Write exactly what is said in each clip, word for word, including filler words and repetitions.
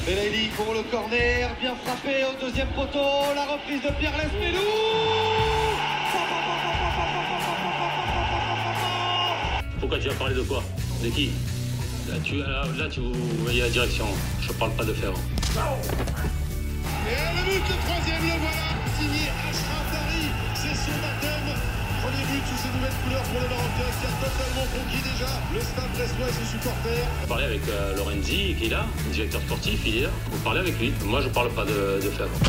Belaïli pour le corner, bien frappé au deuxième poteau, la reprise de Pierre Lesmelou. Pourquoi tu vas parler de quoi? De qui? Là tu, là, là, tu voyez la direction, je parle pas de faire. Et le but, le troisième, le voilà, signé Achraf Dari, c'est son baptême. Premier but sous ses nouvelles couleurs pour le Marocain qui a totalement conquis déjà le stade brestois et ses supporters. Vous parlez avec euh, Lorenzi qui est là, le directeur sportif, il est là, vous parlez avec lui. Moi je parle pas de, de faire.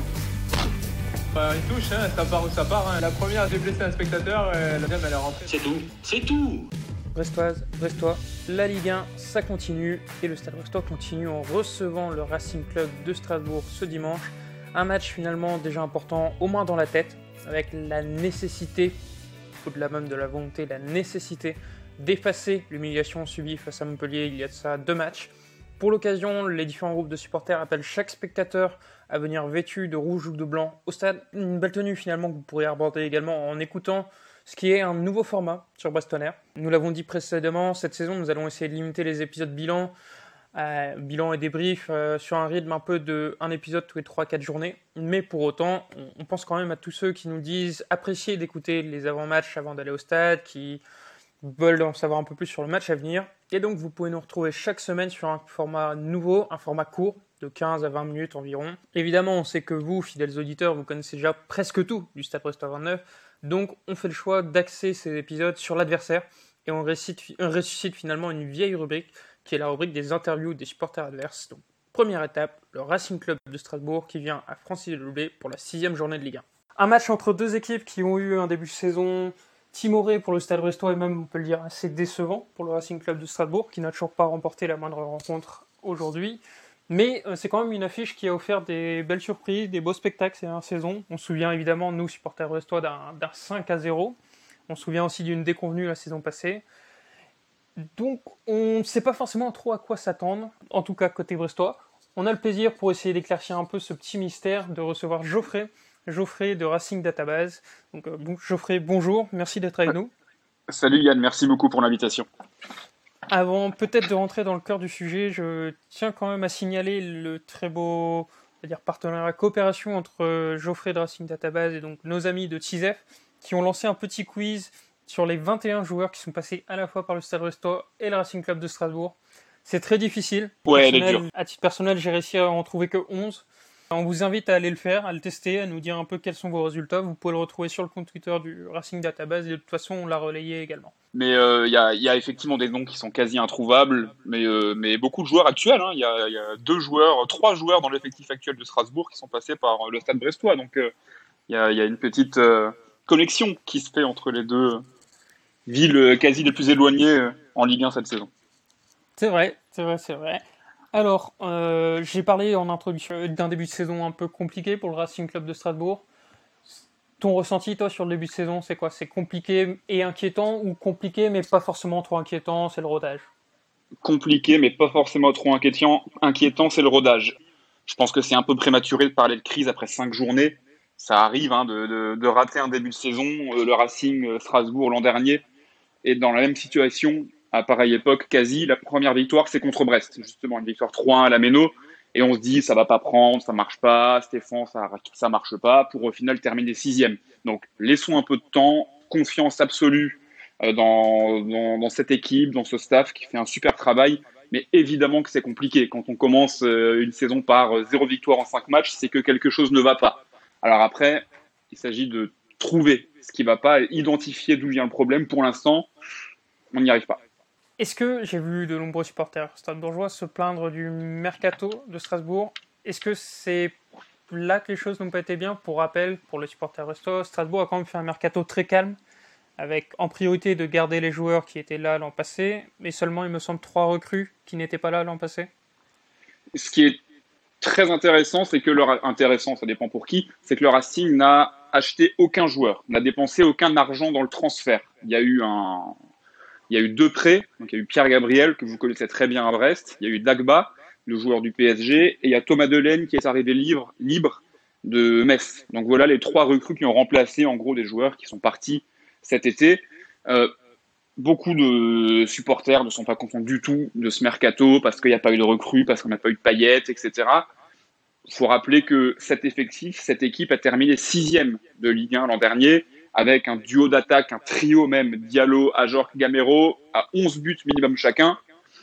Bah, il touche, hein, ça part où ça part. Hein. La première, j'ai blessé un spectateur, et la deuxième, elle est rentrée. C'est tout, c'est tout. Brestoise, Brestois, la Ligue un, ça continue et le Stade Brestois continue en recevant le Racing Club de Strasbourg ce dimanche. Un match finalement déjà important, au moins dans la tête, avec la nécessité, au-delà même de la volonté, la nécessité d'effacer l'humiliation subie face à Montpellier il y a de ça deux matchs. Pour l'occasion, les différents groupes de supporters appellent chaque spectateur à venir vêtu de rouge ou de blanc au stade. Une belle tenue finalement que vous pourrez aborder également en écoutant ce qui est un nouveau format sur Brest On Air. Nous l'avons dit précédemment, cette saison, nous allons essayer de limiter les épisodes bilan, euh, bilan et débrief euh, sur un rythme un peu de un épisode tous les trois à quatre journées. Mais pour autant, on, on pense quand même à tous ceux qui nous disent apprécier d'écouter les avant-matchs avant d'aller au stade, qui veulent en savoir un peu plus sur le match à venir. Et donc, vous pouvez nous retrouver chaque semaine sur un format nouveau, un format court, de quinze à vingt minutes environ. Évidemment, on sait que vous, fidèles auditeurs, vous connaissez déjà presque tout du Stade Brestois vingt-neuf. Donc, on fait le choix d'axer ces épisodes sur l'adversaire et on ressuscite, on ressuscite finalement une vieille rubrique qui est la rubrique des interviews des supporters adverses. Donc, première étape, le Racing Club de Strasbourg qui vient à Francis-de-Loubet pour la sixième journée de Ligue un. Un match entre deux équipes qui ont eu un début de saison timoré pour le Stade Brestois et même, on peut le dire, assez décevant pour le Racing Club de Strasbourg qui n'a toujours pas remporté la moindre rencontre aujourd'hui. Mais euh, c'est quand même une affiche qui a offert des belles surprises, des beaux spectacles ces dernières saisons. On se souvient évidemment, nous, supporters brestois, d'un, d'un cinq à zéro. On se souvient aussi d'une déconvenue la saison passée. Donc, on ne sait pas forcément trop à quoi s'attendre, en tout cas côté brestois. On a le plaisir, pour essayer d'éclaircir un peu ce petit mystère, de recevoir Geoffrey, Geoffrey de Racing Database. Donc, euh, bon, Geoffrey, bonjour, merci d'être avec nous. Salut Yann, merci beaucoup pour l'invitation. Avant peut-être de rentrer dans le cœur du sujet, je tiens quand même à signaler le très beau c'est-à-dire partenariat, coopération entre Geoffrey de Racing Database et donc nos amis de T I S F qui ont lancé un petit quiz sur les vingt et un joueurs qui sont passés à la fois par le Stade Brestois et le Racing Club de Strasbourg. C'est très difficile. Ouais, elle est dure. À titre personnel, j'ai réussi à en trouver que onze. On vous invite à aller le faire, à le tester, à nous dire un peu quels sont vos résultats. Vous pouvez le retrouver sur le compte Twitter du Racing Database et de toute façon, on l'a relayé également. Mais il euh, y, a, y a effectivement des noms qui sont quasi introuvables, mais, euh, mais beaucoup de joueurs actuels. Il hein. y, a, y a deux joueurs, trois joueurs dans l'effectif actuel de Strasbourg qui sont passés par le Stade Brestois. Donc il euh, y, a, y a une petite euh, connexion qui se fait entre les deux villes quasi les plus éloignées euh, en Ligue un cette saison. C'est vrai, c'est vrai, c'est vrai. Alors, euh, j'ai parlé en introduction d'un début de saison un peu compliqué pour le Racing Club de Strasbourg. Ton ressenti, toi, sur le début de saison, c'est quoi? C'est compliqué et inquiétant ou compliqué mais pas forcément trop inquiétant, c'est le rodage? Compliqué mais pas forcément trop inquiétant, inquiétant c'est le rodage. Je pense que c'est un peu prématuré de parler de crise après cinq journées. Ça arrive hein, de, de, de rater un début de saison. Le Racing Strasbourg l'an dernier est dans la même situation. À pareille époque, quasi, la première victoire, c'est contre Brest. Justement, une victoire trois un à la Méno. Et on se dit, ça va pas prendre, ça marche pas, Stéphane, ça, ça marche pas, pour au final terminer sixième. Donc, laissons un peu de temps, confiance absolue dans, dans, dans cette équipe, dans ce staff qui fait un super travail. Mais évidemment que c'est compliqué. Quand on commence une saison par zéro victoire en cinq matchs, c'est que quelque chose ne va pas. Alors après, il s'agit de trouver ce qui va pas, identifier d'où vient le problème. Pour l'instant, on n'y arrive pas. Est-ce que j'ai vu de nombreux supporters strasbourgeois se plaindre du mercato de Strasbourg? Est-ce que c'est là que les choses n'ont pas été bien? Pour rappel, pour les supporters brestois, Strasbourg a quand même fait un mercato très calme, avec en priorité de garder les joueurs qui étaient là l'an passé, mais seulement, il me semble, trois recrues qui n'étaient pas là l'an passé. Ce qui est très intéressant, c'est que leur intéressant, ça dépend pour qui, c'est que le Racing n'a acheté aucun joueur, n'a dépensé aucun argent dans le transfert. Il y a eu un... Il y a eu deux prêts, donc il y a eu Pierre Gabriel, que vous connaissez très bien à Brest, il y a eu Dagba, le joueur du P S G, et il y a Thomas Delaine qui est arrivé libre, libre de Metz. Donc voilà les trois recrues qui ont remplacé en gros des joueurs qui sont partis cet été. Euh, beaucoup de supporters ne sont pas contents du tout de ce mercato parce qu'il n'y a pas eu de recrues, parce qu'on n'a pas eu de paillettes, et cetera. Il faut rappeler que cet effectif, cette équipe a terminé sixième de Ligue un l'an dernier, avec un duo d'attaque, un trio même, Diallo, Ajorc, Gamero, à onze buts minimum chacun.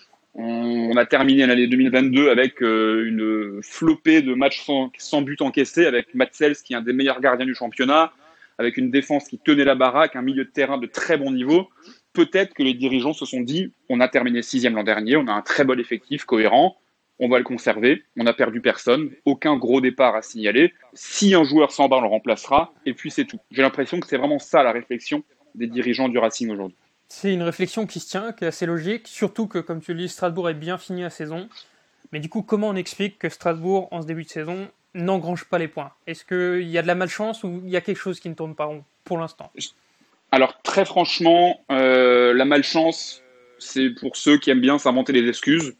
On a terminé l'année deux mille vingt-deux avec une flopée de matchs sans, sans but encaissés, avec Matsels qui est un des meilleurs gardiens du championnat, avec une défense qui tenait la baraque, un milieu de terrain de très bon niveau. Peut-être que les dirigeants se sont dit, on a terminé sixième l'an dernier, on a un très bon effectif, cohérent, on va le conserver, on n'a perdu personne, aucun gros départ à signaler. Si un joueur s'en va, on le remplacera, et puis c'est tout. J'ai l'impression que c'est vraiment ça la réflexion des dirigeants du Racing aujourd'hui. C'est une réflexion qui se tient, qui est assez logique, surtout que, comme tu le dis, Strasbourg est bien fini la saison. Mais du coup, comment on explique que Strasbourg, en ce début de saison, n'engrange pas les points ? Est-ce qu'il y a de la malchance ou il y a quelque chose qui ne tourne pas rond pour l'instant ? Alors, très franchement, euh, la malchance, c'est pour ceux qui aiment bien s'inventer des excuses.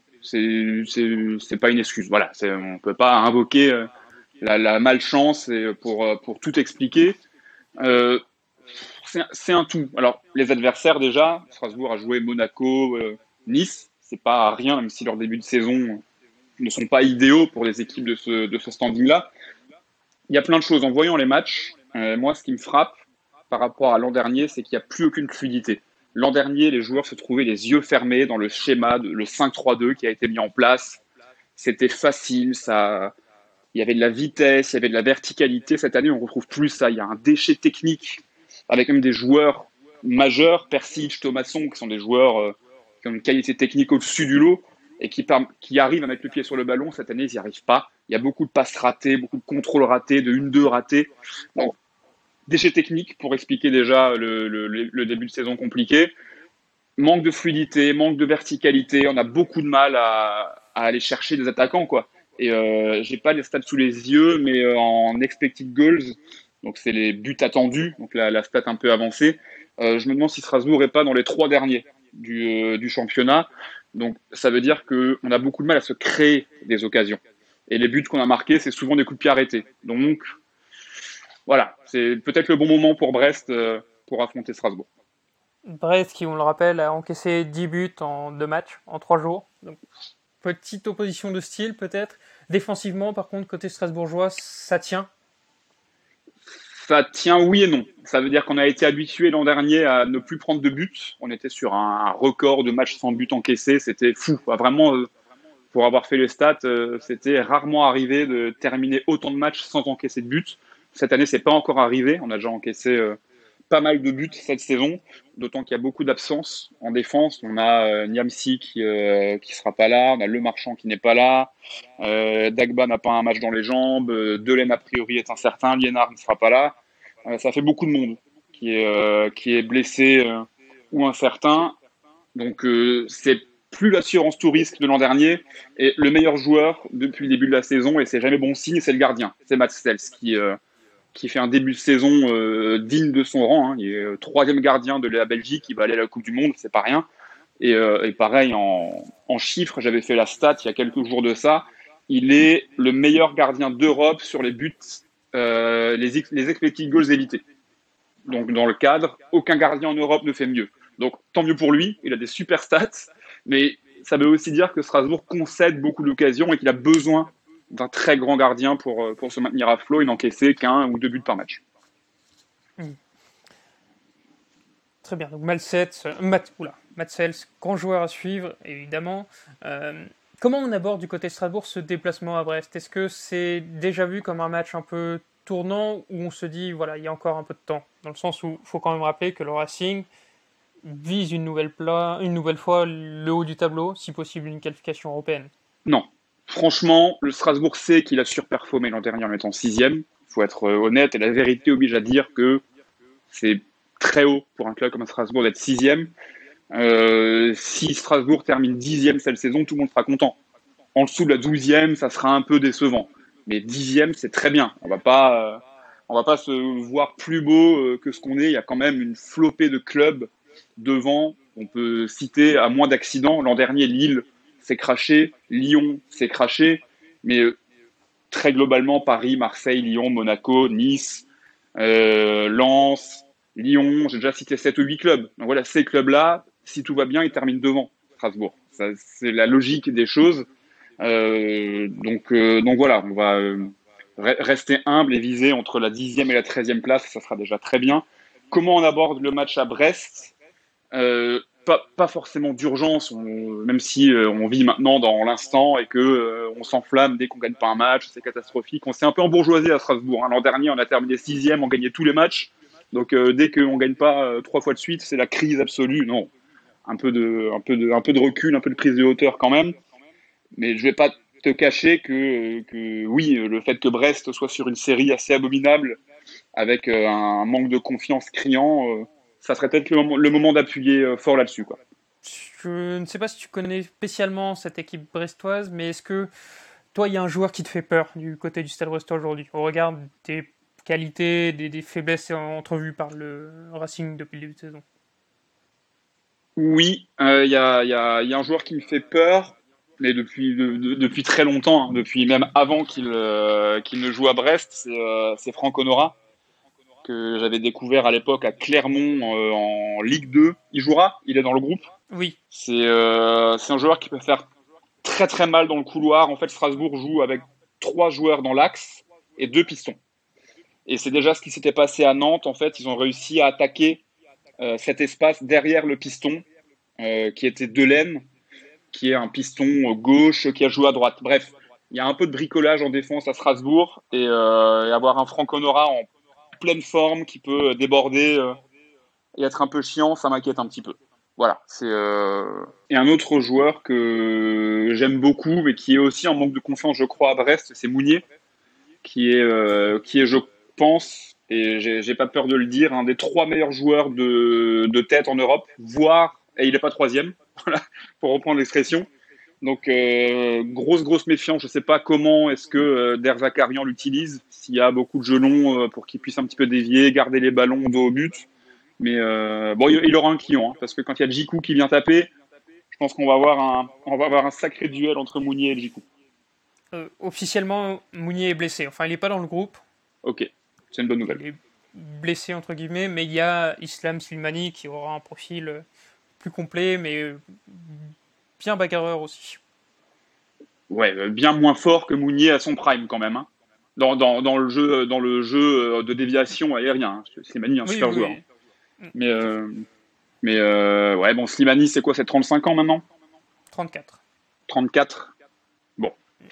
C'est, c'est, c'est pas une excuse. Voilà, c'est, on ne peut pas invoquer euh, la, la malchance pour, pour tout expliquer. Euh, c'est, c'est un tout. Alors, les adversaires, déjà, Strasbourg a joué Monaco, euh, Nice. C'est pas rien, même si leur début de saison ne sont pas idéaux pour les équipes de ce, de ce standing-là. Il y a plein de choses. En voyant les matchs, euh, moi, ce qui me frappe par rapport à l'an dernier, c'est qu'il n'y a plus aucune fluidité. L'an dernier, les joueurs se trouvaient les yeux fermés dans le schéma, de, le cinq trois deux qui a été mis en place. C'était facile, ça, il y avait de la vitesse, il y avait de la verticalité. Cette année, on ne retrouve plus ça. Il y a un déchet technique avec même des joueurs majeurs, Persic, Thomasson, qui sont des joueurs euh, qui ont une qualité technique au-dessus du lot et qui, par, qui arrivent à mettre le pied sur le ballon. Cette année, ils n'y arrivent pas. Il y a beaucoup de passes ratées, beaucoup de contrôles ratés, de un deux ratés. Donc, déchets techniques pour expliquer déjà le, le, le début de saison compliqué. Manque de fluidité, manque de verticalité. On a beaucoup de mal à, à aller chercher des attaquants, quoi. Et euh, j'ai pas les stats sous les yeux, mais euh, en expected goals, donc c'est les buts attendus, donc la, la stat un peu avancée. Euh, je me demande si Strasbourg est pas dans les trois derniers du, euh, du championnat. Donc ça veut dire que on a beaucoup de mal à se créer des occasions. Et les buts qu'on a marqués, c'est souvent des coups de pied arrêtés. Donc voilà, c'est peut-être le bon moment pour Brest euh, pour affronter Strasbourg. Brest, qui, on le rappelle, a encaissé dix buts en deux matchs, en trois jours. Donc, petite opposition de style, peut-être. Défensivement, par contre, côté strasbourgeois, ça tient ? Ça tient oui et non. Ça veut dire qu'on a été habitué l'an dernier à ne plus prendre de buts. On était sur un record de matchs sans buts encaissés. C'était fou. Vraiment, euh, pour avoir fait les stats, euh, c'était rarement arrivé de terminer autant de matchs sans encaisser de buts. Cette année, c'est pas encore arrivé. On a déjà encaissé euh, pas mal de buts cette saison, d'autant qu'il y a beaucoup d'absences en défense. On a euh, Niamsi qui euh, qui sera pas là, on a Le Marchand qui n'est pas là, euh, Dagba n'a pas un match dans les jambes, euh, Delaine a priori est incertain, Liénard ne sera pas là. Euh, ça fait beaucoup de monde qui est euh, qui est blessé euh, ou incertain. Donc euh, c'est plus l'assurance tout risque de l'an dernier. Et le meilleur joueur depuis le début de la saison, et c'est jamais bon signe, c'est le gardien, c'est Matsels qui euh, qui fait un début de saison euh, digne de son rang. Hein. Il est euh, troisième gardien de la Belgique, il va aller à la Coupe du Monde, c'est pas rien. Et, euh, et pareil, en, en chiffres, j'avais fait la stat il y a quelques jours de ça, il est le meilleur gardien d'Europe sur les buts, euh, les, les expected goals évités. Donc dans le cadre, aucun gardien en Europe ne fait mieux. Donc tant mieux pour lui, il a des super stats, mais ça veut aussi dire que Strasbourg concède beaucoup d'occasions et qu'il a besoin d'un très grand gardien pour, pour se maintenir à flot et n'encaisser qu'un ou deux buts par match. Mmh. Très bien, donc Matsels, Mat, oula, Matsels, grand joueur à suivre, évidemment. Euh, comment on aborde du côté de Strasbourg ce déplacement à Brest ? Est-ce que c'est déjà vu comme un match un peu tournant où on se dit, voilà, il y a encore un peu de temps ? Dans le sens où il faut quand même rappeler que le Racing vise une nouvelle, pla- une nouvelle fois le haut du tableau, si possible une qualification européenne. Non. Franchement, le Strasbourg sait qu'il a surperformé l'an dernier en étant sixième. Il faut être honnête et la vérité oblige à dire que c'est très haut pour un club comme Strasbourg d'être sixième. Euh, si Strasbourg termine dixième cette saison, tout le monde sera content. En dessous de la douzième, ça sera un peu décevant. Mais dixième, c'est très bien. On va pas, euh, on va pas se voir plus beau euh, que ce qu'on est. Il y a quand même une flopée de clubs devant. On peut citer, à moins d'accidents, l'an dernier, Lille s'est craché, Lyon s'est craché, mais euh, très globalement, Paris, Marseille, Lyon, Monaco, Nice, euh, Lens, Lyon, j'ai déjà cité sept ou huit clubs. Donc voilà, ces clubs-là, si tout va bien, ils terminent devant Strasbourg. Ça, c'est la logique des choses. Euh, donc, euh, donc voilà, on va euh, re- rester humble et viser entre la dixième et la treizième place, ça sera déjà très bien. Comment on aborde le match à Brest? Euh, pas, pas forcément d'urgence, on- même si euh, on vit maintenant dans l'instant et que euh, on s'enflamme dès qu'on gagne pas un match, c'est catastrophique. On s'est un peu embourgeoisé à Strasbourg, hein. L'an dernier, on a terminé sixième, on gagnait tous les matchs. Donc euh, dès qu'on gagne pas euh, trois fois de suite, c'est la crise absolue. Non, un peu de, un peu de, un peu de recul, un peu de prise de hauteur quand même. Mais je vais pas te cacher que, que oui, le fait que Brest soit sur une série assez abominable, avec euh, un manque de confiance criant, euh, ça serait peut-être le moment, le moment d'appuyer euh, fort là-dessus, quoi. Je ne sais pas si tu connais spécialement cette équipe brestoise, mais est-ce que toi, il y a un joueur qui te fait peur du côté du Stade Brestois aujourd'hui, au regard des qualités, des, des faiblesses entrevues par le Racing depuis le début de saison? Oui, il euh, y, a, y, a, y a un joueur qui me fait peur, mais depuis, de, de, depuis très longtemps, hein, depuis même avant qu'il euh, qu'il ne joue à Brest, c'est euh, c'est Franck Honora, que j'avais découvert à l'époque à Clermont euh, en Ligue deux. Il jouera, il est dans le groupe. Oui. C'est euh, c'est un joueur qui peut faire très très mal dans le couloir. En fait, Strasbourg joue avec trois joueurs dans l'axe et deux pistons. Et c'est déjà ce qui s'était passé à Nantes. En fait, ils ont réussi à attaquer euh, cet espace derrière le piston, euh, qui était Delaine, qui est un piston gauche qui a joué à droite. Bref, il y a un peu de bricolage en défense à Strasbourg et, euh, et avoir un Franck Honora en pleine forme qui peut déborder euh, et être un peu chiant, ça m'inquiète un petit peu. Voilà, c'est euh... et un autre joueur que j'aime beaucoup, mais qui est aussi en manque de confiance, je crois, à Brest, c'est Mounier, qui est, euh, qui est, je pense, et j'ai, j'ai pas peur de le dire, un des trois meilleurs joueurs de, de tête en Europe, voire, et il n'est pas troisième, voilà, pour reprendre l'expression. Donc euh, grosse grosse méfiance. Je sais pas comment est-ce que euh, Der Zakarian l'utilise, s'il y a beaucoup de gelons euh, pour qu'il puisse un petit peu dévier, garder les ballons dos au but. Mais euh, bon, il, il aura un client, hein, parce que quand il y a Djikou qui vient taper, je pense qu'on va avoir un, on va avoir un sacré duel entre Mounier et Djikou. Euh, officiellement, Mounier est blessé. Enfin, il n'est pas dans le groupe. Ok, c'est une bonne nouvelle. Il est blessé entre guillemets, mais il y a Islam Slimani qui aura un profil plus complet, mais bien bagarreur aussi. Ouais, bien moins fort que Mounier à son prime quand même. Hein. Dans, dans, dans le jeu, dans le jeu de déviation aérien, hein. Slimani, un oui, super oui, joueur. Oui. Mais, euh, mais euh, ouais, bon, Slimani, c'est quoi, c'est trente-cinq ans maintenant ? trente-quatre. trente-quatre. Bon.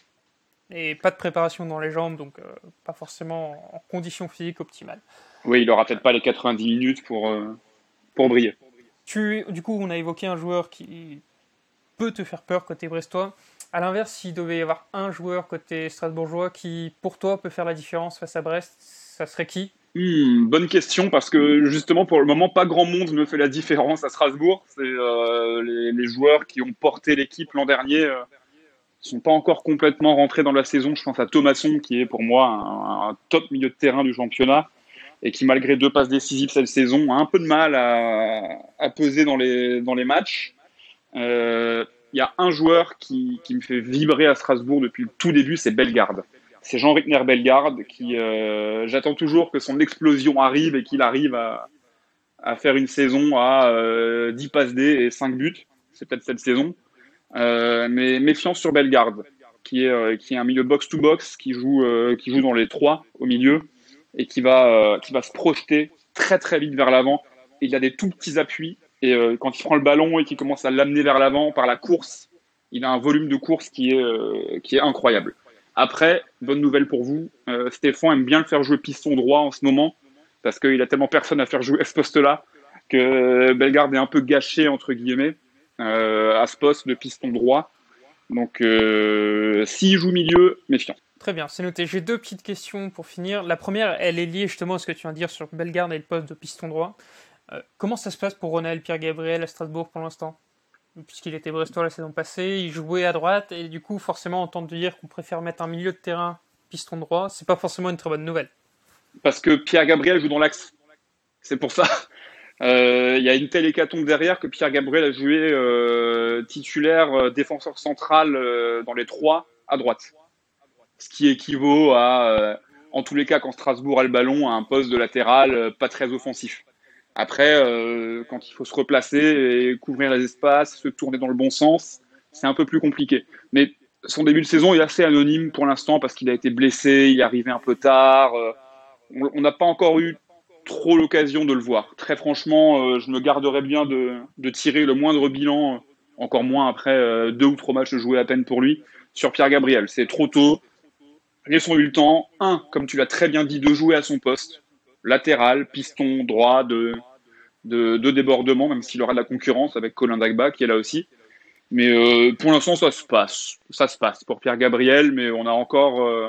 Et pas de préparation dans les jambes, donc euh, pas forcément en condition physique optimale. Oui, il aura peut-être pas les quatre-vingt-dix minutes pour, euh, pour briller. Tu, du coup, on a évoqué un joueur qui peut te faire peur côté brestois. À l'inverse, s'il devait y avoir un joueur côté strasbourgeois qui, pour toi, peut faire la différence face à Brest, ça serait qui ? Hmm, bonne question, parce que justement, pour le moment, pas grand monde ne fait la différence à Strasbourg. C'est euh, les, les joueurs qui ont porté l'équipe l'an dernier euh, sont pas encore complètement rentrés dans la saison. Je pense à Thomasson, qui est pour moi un, un top milieu de terrain du championnat, et qui, malgré deux passes décisives cette saison, a un peu de mal à, à peser dans les, dans les matchs. Euh, Il y a un joueur qui, qui me fait vibrer à Strasbourg depuis le tout début, c'est Bellegarde. C'est Jean-Rickner Bellegarde qui, euh, j'attends toujours que son explosion arrive et qu'il arrive à, à faire une saison à euh, dix passes D et cinq buts. C'est peut-être cette saison. Euh, mais méfiance sur Bellegarde, qui est, euh, qui est un milieu box-to-box, qui joue, euh, qui joue dans les trois au milieu et qui va, euh, qui va se projeter très très vite vers l'avant. Et il a des tout petits appuis. Et euh, quand il prend le ballon et qu'il commence à l'amener vers l'avant par la course, il a un volume de course qui est, euh, qui est incroyable. Après, bonne nouvelle pour vous, euh, Stéphane aime bien le faire jouer piston droit en ce moment, parce qu'il a tellement personne à faire jouer à ce poste-là, que Bellegarde est un peu gâché, entre guillemets, euh, à ce poste de piston droit. Donc, euh, s'il joue milieu, méfiant. Très bien, c'est noté. J'ai deux petites questions pour finir. La première, elle est liée justement à ce que tu viens de dire sur Bellegarde et le poste de piston droit. Euh, comment ça se passe pour Ronald Pierre-Gabriel à Strasbourg pour l'instant ? Puisqu'il était brestois la saison passée, il jouait à droite, et du coup, forcément, entendre dire qu'on préfère mettre un milieu de terrain piston droit, c'est pas forcément une très bonne nouvelle. Parce que Pierre-Gabriel joue dans l'axe. C'est pour ça. Il euh, y a une telle hécatombe derrière que Pierre-Gabriel a joué euh, titulaire, euh, défenseur central euh, dans les trois à droite. Ce qui équivaut à, euh, en tous les cas, quand Strasbourg a le ballon, à un poste de latéral euh, pas très offensif. Après, euh, quand il faut se replacer et couvrir les espaces, se tourner dans le bon sens, c'est un peu plus compliqué. Mais son début de saison est assez anonyme pour l'instant parce qu'il a été blessé, il est arrivé un peu tard. euh, on on n'a pas encore eu trop l'occasion de le voir. Très franchement, euh, je me garderais bien de, de tirer le moindre bilan, euh, encore moins après euh, deux ou trois matchs joués à peine pour lui, sur Pierre Gabriel. C'est trop tôt. Laissons lui le temps. Un, comme tu l'as très bien dit, de jouer à son poste, latéral, piston droit, de, de, de débordement, même s'il aura de la concurrence avec Colin Dagba qui est là aussi. Mais euh, pour l'instant, ça se passe. Ça se passe pour Pierre Gabriel, mais on a encore, euh,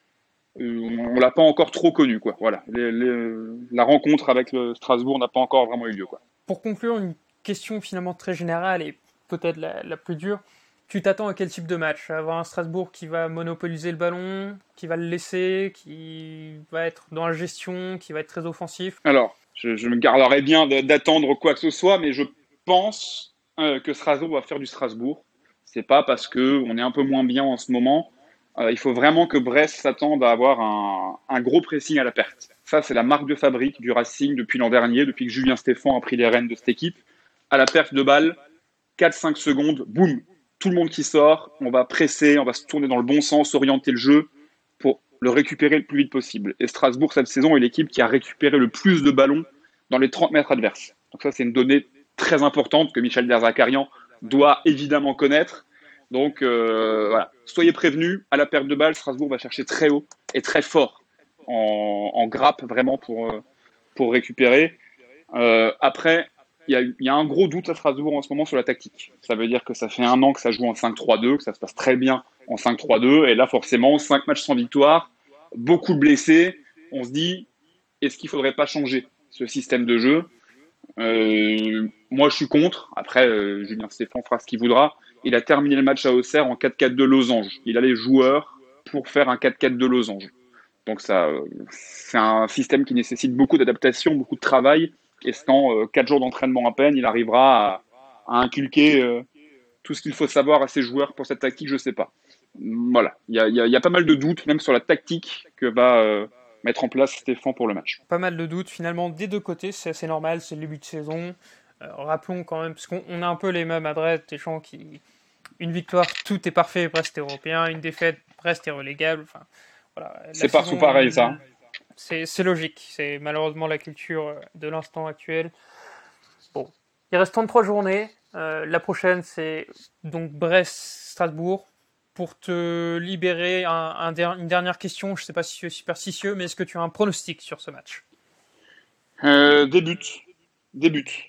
on l'a pas encore trop connu, quoi. Voilà, les, les, la rencontre avec le Strasbourg n'a pas encore vraiment eu lieu, quoi. Pour conclure, une question finalement très générale et peut-être la, la plus dure. Tu t'attends à quel type de match? À avoir un Strasbourg qui va monopoliser le ballon, qui va le laisser, qui va être dans la gestion, qui va être très offensif? Alors, je, je me garderai bien d'attendre quoi que ce soit, mais je pense euh, que Strasbourg va faire du Strasbourg. C'est pas parce que on est un peu moins bien en ce moment. Euh, il faut vraiment que Brest s'attende à avoir un, un gros pressing à la perte. Ça, c'est la marque de fabrique du Racing depuis l'an dernier, depuis que Julien Stéphan a pris les rênes de cette équipe. À la perte de balle, quatre cinq secondes, boum, tout le monde qui sort, on va presser, on va se tourner dans le bon sens, orienter le jeu pour le récupérer le plus vite possible. Et Strasbourg, cette saison, est l'équipe qui a récupéré le plus de ballons dans les trente mètres adverses. Donc ça, c'est une donnée très importante que Michel Derzakarian doit évidemment connaître. Donc euh, voilà, soyez prévenus, à la perte de balle, Strasbourg va chercher très haut et très fort en, en grappe vraiment pour, pour récupérer. Euh, après, il y, a, il y a un gros doute à Strasbourg en ce moment sur la tactique. Ça veut dire que ça fait un an que ça joue en cinq trois deux, que ça se passe très bien en cinq trois deux, et là forcément, cinq matchs sans victoire, beaucoup de blessés. On se dit, est-ce qu'il ne faudrait pas changer ce système de jeu? euh, Moi, je suis contre. Après, euh, Julien Stéphan fera ce qu'il voudra. Il a terminé le match à Auxerre en quatre quatre de losange. Il a les joueurs pour faire un quatre quatre de losange. Donc ça, c'est un système qui nécessite beaucoup d'adaptation, beaucoup de travail. Et sans euh, quatre jours d'entraînement à peine, il arrivera à, à inculquer euh, tout ce qu'il faut savoir à ses joueurs pour cette tactique, je ne sais pas. Voilà, il y a, y, a, y a pas mal de doutes, même sur la tactique que va euh, mettre en place Stéphan pour le match. Pas mal de doutes finalement des deux côtés, c'est assez normal, c'est le début de saison. Euh, rappelons quand même, parce qu'on on a un peu les mêmes adresses, des gens qui... Une victoire, tout est parfait, Brest est européen. Une défaite, Brest est relégable. Enfin, voilà, c'est partout pareil, ça. C'est, c'est logique. C'est malheureusement la culture de l'instant actuel. Bon, il reste trente-trois journées. Euh, la prochaine, c'est donc Brest-Strasbourg. Pour te libérer, un, un der- une dernière question. Je ne sais pas si tu es superstitieux, mais est-ce que tu as un pronostic sur ce match? euh, Débute. Débute.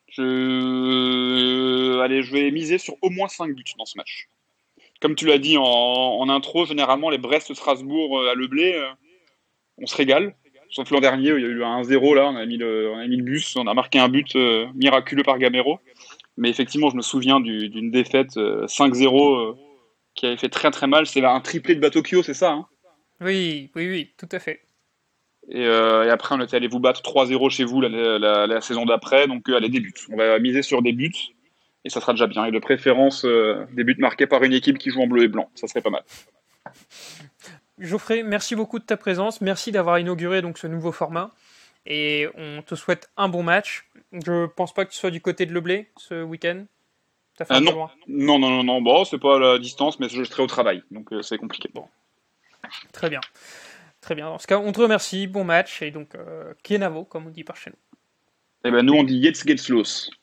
Je... Allez, je vais miser sur au moins cinq buts dans ce match. Comme tu l'as dit en, en intro, généralement, les Brest-Strasbourg à Le Blé, euh, on se régale. Sauf l'an dernier, où il y a eu un un zéro, là, on a mis le, on a mis le bus, on a marqué un but euh, miraculeux par Gamero. Mais effectivement, je me souviens du, d'une défaite euh, cinq zéro euh, qui avait fait très très mal. C'est un triplé de Batokyo, c'est ça, hein? Oui, oui, oui, tout à fait. Et, euh, et après, on était allé vous battre trois zéro chez vous la, la, la, la saison d'après. Donc, euh, allez, des buts. On va miser sur des buts. Et ça sera déjà bien. Et de préférence, euh, des buts marqués par une équipe qui joue en bleu et blanc. Ça serait pas mal. Geoffrey, merci beaucoup de ta présence. Merci d'avoir inauguré donc ce nouveau format. Et on te souhaite un bon match. Je pense pas que tu sois du côté de Le Blé ce week-end. T'as fait Euh, un peu non. loin. non, non, non, non. Bon, c'est pas à la distance, mais je serai au travail. Donc, euh, c'est compliqué. Bon. Très bien. Très bien. Dans ce cas, on te remercie. Bon match. Et donc, euh, Kienavo, comme on dit par chez nous. Eh ben, nous, on dit Jetzt geht's los.